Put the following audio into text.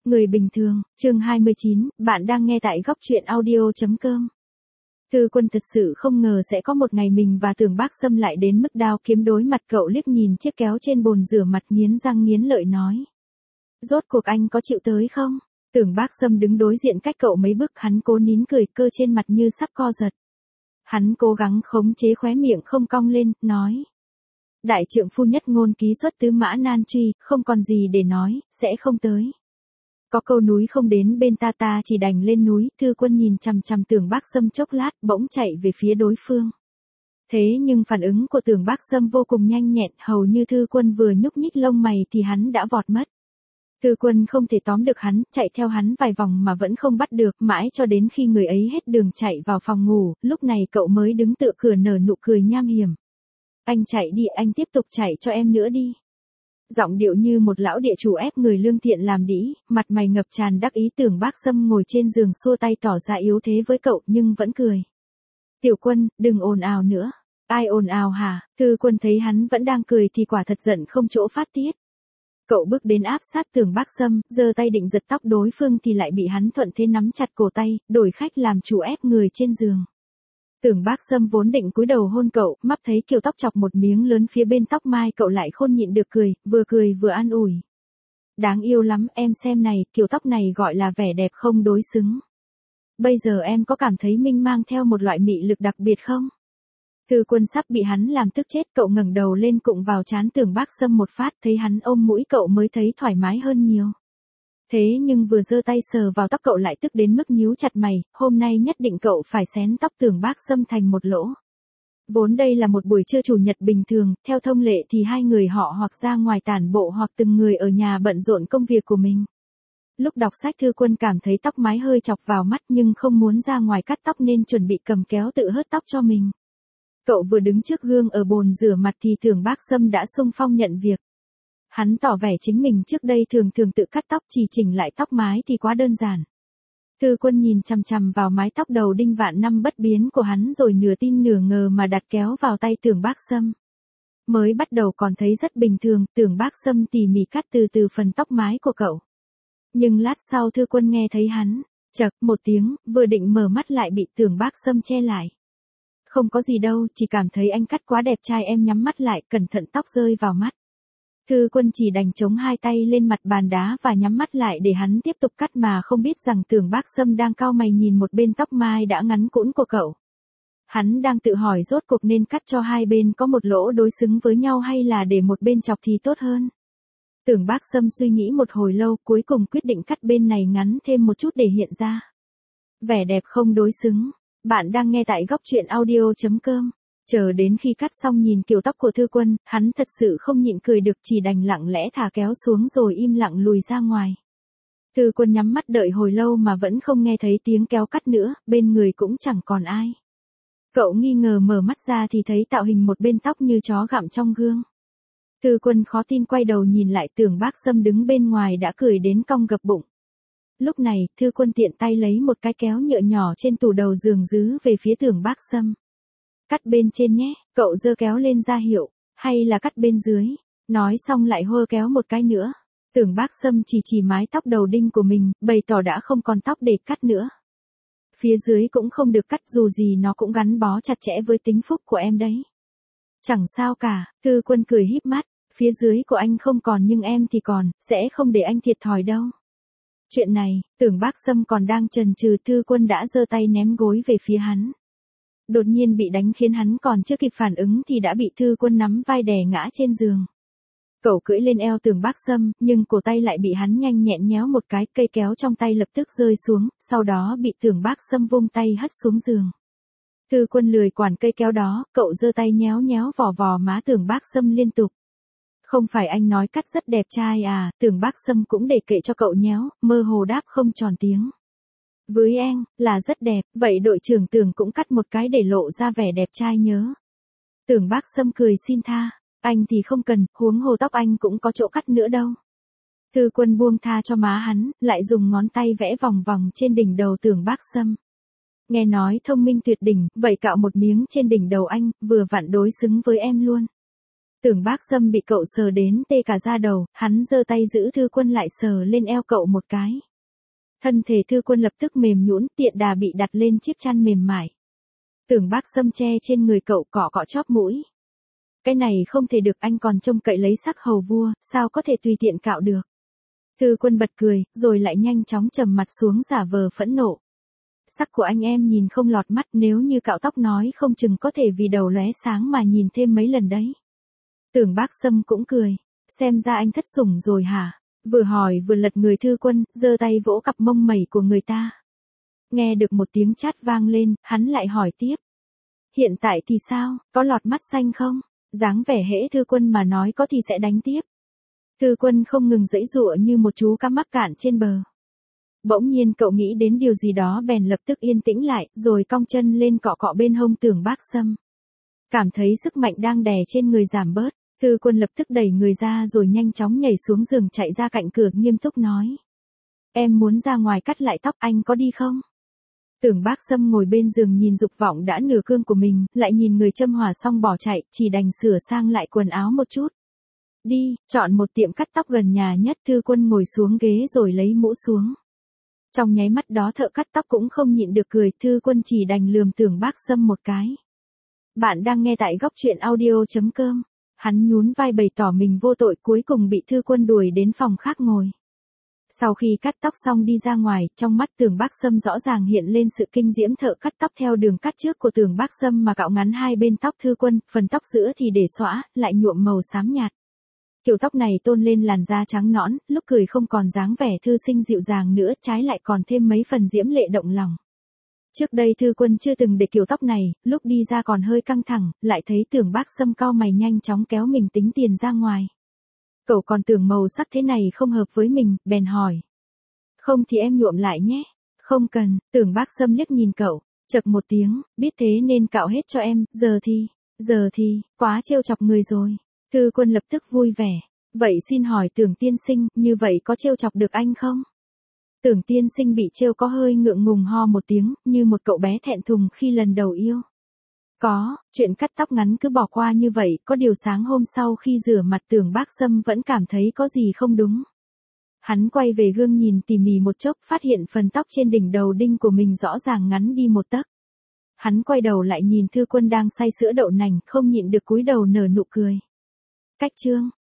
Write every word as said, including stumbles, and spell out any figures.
Người bình thường, chương hai mươi chín, bạn đang nghe tại góc truyện audio.com. Thư Quân thật sự không ngờ sẽ có một ngày mình và Tưởng Bác Sâm lại đến mức đao kiếm đối mặt. Cậu liếc nhìn chiếc kéo trên bồn rửa mặt, nghiến răng nghiến lợi nói. Rốt cuộc anh có chịu tới không? Tưởng Bác Sâm đứng đối diện cách cậu mấy bước, hắn cố nín cười, cơ trên mặt như sắp co giật. Hắn cố gắng khống chế khóe miệng không cong lên, nói. Đại trượng phu nhất ngôn ký xuất tứ mã nan truy, không còn gì để nói, sẽ không tới. Có câu núi không đến bên ta ta chỉ đành lên núi. Thư Quân nhìn chằm chằm Tưởng Bác Sâm chốc lát, bỗng chạy về phía đối phương. Thế nhưng phản ứng của Tưởng Bác Sâm vô cùng nhanh nhẹn, hầu như Thư Quân vừa nhúc nhích lông mày thì hắn đã vọt mất. Thư Quân không thể tóm được hắn, chạy theo hắn vài vòng mà vẫn không bắt được, mãi cho đến khi người ấy hết đường chạy vào phòng ngủ, lúc này cậu mới đứng tựa cửa nở nụ cười nham hiểm. Anh chạy đi, anh tiếp tục chạy cho em nữa đi. Giọng điệu như một lão địa chủ ép người lương thiện làm đĩ, mặt mày ngập tràn đắc ý. Tưởng Bác Sâm ngồi trên giường xua tay tỏ ra yếu thế với cậu nhưng vẫn cười. Tiểu Quân, đừng ồn ào nữa. Ai ồn ào hả? Thư Quân thấy hắn vẫn đang cười thì quả thật giận không chỗ phát tiết. Cậu bước đến áp sát Tưởng Bác Sâm, giơ tay định giật tóc đối phương thì lại bị hắn thuận thế nắm chặt cổ tay, đổi khách làm chủ ép người trên giường. Tưởng Bác Sâm vốn định cúi đầu hôn cậu, mắt thấy kiểu tóc chọc một miếng lớn phía bên tóc mai, cậu lại khôn nhịn được cười, vừa cười vừa an ủi. Đáng yêu lắm, em xem này, kiểu tóc này gọi là vẻ đẹp không đối xứng. Bây giờ em có cảm thấy mình mang theo một loại mị lực đặc biệt không? Thư Quân sắp bị hắn làm tức chết, cậu ngẩng đầu lên cụng vào trán Tưởng Bác Sâm một phát, thấy hắn ôm mũi cậu mới thấy thoải mái hơn nhiều. Thế nhưng vừa giơ tay sờ vào tóc cậu lại tức đến mức nhíu chặt mày, hôm nay nhất định cậu phải xén tóc Tưởng Bác Sâm thành một lỗ. Vốn đây là một buổi trưa chủ nhật bình thường, theo thông lệ thì hai người họ hoặc ra ngoài tản bộ hoặc từng người ở nhà bận rộn công việc của mình. Lúc đọc sách Thư Quân cảm thấy tóc mái hơi chọc vào mắt nhưng không muốn ra ngoài cắt tóc nên chuẩn bị cầm kéo tự hớt tóc cho mình. Cậu vừa đứng trước gương ở bồn rửa mặt thì Tưởng Bác Sâm đã xung phong nhận việc. Hắn tỏ vẻ chính mình trước đây thường thường tự cắt tóc, chỉ chỉnh lại tóc mái thì quá đơn giản. Thư Quân nhìn chằm chằm vào mái tóc đầu đinh vạn năm bất biến của hắn rồi nửa tin nửa ngờ mà đặt kéo vào tay Tưởng Bác Sâm. Mới bắt đầu còn thấy rất bình thường, Tưởng Bác Sâm tỉ mỉ cắt từ từ phần tóc mái của cậu. Nhưng lát sau Thư Quân nghe thấy hắn, chậc một tiếng, vừa định mở mắt lại bị Tưởng Bác Sâm che lại. Không có gì đâu, chỉ cảm thấy anh cắt quá đẹp trai. Em nhắm mắt lại, cẩn thận tóc rơi vào mắt. Thư Quân chỉ đành chống hai tay lên mặt bàn đá và nhắm mắt lại để hắn tiếp tục cắt mà không biết rằng Tưởng Bác Sâm đang cau mày nhìn một bên tóc mai đã ngắn cũn của cậu. Hắn đang tự hỏi rốt cuộc nên cắt cho hai bên có một lỗ đối xứng với nhau hay là để một bên chọc thì tốt hơn. Tưởng Bác Sâm suy nghĩ một hồi lâu, cuối cùng quyết định cắt bên này ngắn thêm một chút để hiện ra vẻ đẹp không đối xứng. Bạn đang nghe tại góc truyện audio.com. Chờ đến khi cắt xong nhìn kiểu tóc của Thư Quân, hắn thật sự không nhịn cười được, chỉ đành lặng lẽ thả kéo xuống rồi im lặng lùi ra ngoài. Thư Quân nhắm mắt đợi hồi lâu mà vẫn không nghe thấy tiếng kéo cắt nữa, bên người cũng chẳng còn ai. Cậu nghi ngờ mở mắt ra thì thấy tạo hình một bên tóc như chó gặm trong gương. Thư Quân khó tin quay đầu nhìn lại Tưởng Bác Sâm đứng bên ngoài đã cười đến cong gập bụng. Lúc này, Thư Quân tiện tay lấy một cái kéo nhựa nhỏ trên tủ đầu giường dứ về phía Tưởng Bác Sâm. Cắt bên trên nhé, cậu giơ kéo lên ra hiệu, hay là cắt bên dưới, nói xong lại hơ kéo một cái nữa. Tưởng Bác Sâm chỉ chỉ mái tóc đầu đinh của mình, bày tỏ đã không còn tóc để cắt nữa. Phía dưới cũng không được cắt, dù gì nó cũng gắn bó chặt chẽ với tính phúc của em đấy. Chẳng sao cả, Thư Quân cười híp mắt, phía dưới của anh không còn nhưng em thì còn, sẽ không để anh thiệt thòi đâu. Chuyện này, Tưởng Bác Sâm còn đang chần chừ, Thư Quân đã giơ tay ném gối về phía hắn. Đột nhiên bị đánh khiến hắn còn chưa kịp phản ứng thì đã bị Thư Quân nắm vai đè ngã trên giường. Cậu cưỡi lên eo Tưởng Bác Sâm, nhưng cổ tay lại bị hắn nhanh nhẹn nhéo một cái, cây kéo trong tay lập tức rơi xuống, sau đó bị Tưởng Bác Sâm vung tay hất xuống giường. Thư Quân lười quản cây kéo đó, cậu giơ tay nhéo nhéo vò vò má Tưởng Bác Sâm liên tục. Không phải anh nói cắt rất đẹp trai à? Tưởng Bác Sâm cũng để kệ cho cậu nhéo, mơ hồ đáp không tròn tiếng. Với anh, là rất đẹp, vậy đội trưởng Tưởng cũng cắt một cái để lộ ra vẻ đẹp trai nhớ. Tưởng Bác Sâm cười xin tha, anh thì không cần, huống hồ tóc anh cũng có chỗ cắt nữa đâu. Thư Quân buông tha cho má hắn, lại dùng ngón tay vẽ vòng vòng trên đỉnh đầu Tưởng Bác Sâm. Nghe nói thông minh tuyệt đỉnh, vậy cạo một miếng trên đỉnh đầu anh, vừa vặn đối xứng với em luôn. Tưởng Bác Sâm bị cậu sờ đến tê cả da đầu, hắn giơ tay giữ Thư Quân lại sờ lên eo cậu một cái. Thân thể Thư Quân lập tức mềm nhũn, tiện đà bị đặt lên chiếc chăn mềm mại. Tưởng Bác Sâm che trên người cậu cọ cọ chóp mũi. Cái này không thể được, anh còn trông cậy lấy sắc hầu vua, sao có thể tùy tiện cạo được. Thư Quân bật cười, rồi lại nhanh chóng trầm mặt xuống giả vờ phẫn nộ. Sắc của anh em nhìn không lọt mắt, nếu như cạo tóc nói không chừng có thể vì đầu lóe sáng mà nhìn thêm mấy lần đấy. Tưởng Bác Sâm cũng cười, xem ra anh thất sủng rồi hả? Vừa hỏi vừa lật người Thư Quân, giơ tay vỗ cặp mông mẩy của người ta. Nghe được một tiếng chát vang lên, hắn lại hỏi tiếp. Hiện tại thì sao, có lọt mắt xanh không? Dáng vẻ hễ Thư Quân mà nói có thì sẽ đánh tiếp. Thư Quân không ngừng giãy giụa như một chú cá mắc cạn trên bờ. Bỗng nhiên cậu nghĩ đến điều gì đó bèn lập tức yên tĩnh lại, rồi cong chân lên cọ cọ bên hông Tưởng Bác Sâm. Cảm thấy sức mạnh đang đè trên người giảm bớt, Thư Quân lập tức đẩy người ra rồi nhanh chóng nhảy xuống giường chạy ra cạnh cửa nghiêm túc nói. Em muốn ra ngoài cắt lại tóc, anh có đi không? Tưởng Bác Sâm ngồi bên giường nhìn dục vọng đã nửa cương của mình, lại nhìn người châm hòa xong bỏ chạy, chỉ đành sửa sang lại quần áo một chút. Đi, chọn một tiệm cắt tóc gần nhà nhất. Thư Quân ngồi xuống ghế rồi lấy mũ xuống. Trong nháy mắt đó thợ cắt tóc cũng không nhịn được cười, Thư Quân chỉ đành lườm Tưởng Bác Sâm một cái. Bạn đang nghe tại góc truyện audio chấm com. Hắn nhún vai bày tỏ mình vô tội, cuối cùng bị Thư Quân đuổi đến phòng khác ngồi. Sau khi cắt tóc xong đi ra ngoài, trong mắt Tưởng Bác Sâm rõ ràng hiện lên sự kinh diễm. Thợ cắt tóc theo đường cắt trước của Tưởng Bác Sâm mà cạo ngắn hai bên tóc Thư Quân, phần tóc giữa thì để xõa, lại nhuộm màu xám nhạt. Kiểu tóc này tôn lên làn da trắng nõn, lúc cười không còn dáng vẻ thư sinh dịu dàng nữa, trái lại còn thêm mấy phần diễm lệ động lòng. Trước đây Thư Quân chưa từng để kiểu tóc này, lúc đi ra còn hơi căng thẳng, lại thấy Tưởng Bác Sâm cau mày nhanh chóng kéo mình tính tiền ra ngoài. Cậu còn tưởng màu sắc thế này không hợp với mình, bèn hỏi. Không thì em nhuộm lại nhé. Không cần. Tưởng Bác Sâm liếc nhìn cậu, chậc một tiếng, biết thế nên cạo hết cho em. Giờ thì, giờ thì, quá trêu chọc người rồi. Thư Quân lập tức vui vẻ. Vậy xin hỏi Tưởng tiên sinh, như vậy có trêu chọc được anh không? Tưởng tiên sinh bị trêu có hơi ngượng ngùng ho một tiếng, như một cậu bé thẹn thùng khi lần đầu yêu. Có, chuyện cắt tóc ngắn cứ bỏ qua như vậy, có điều sáng hôm sau khi rửa mặt Tưởng Bác Sâm vẫn cảm thấy có gì không đúng. Hắn quay về gương nhìn tỉ mỉ một chốc, phát hiện phần tóc trên đỉnh đầu đinh của mình rõ ràng ngắn đi một tấc. Hắn quay đầu lại nhìn Thư Quân đang say sữa đậu nành, không nhịn được cúi đầu nở nụ cười. Cách chương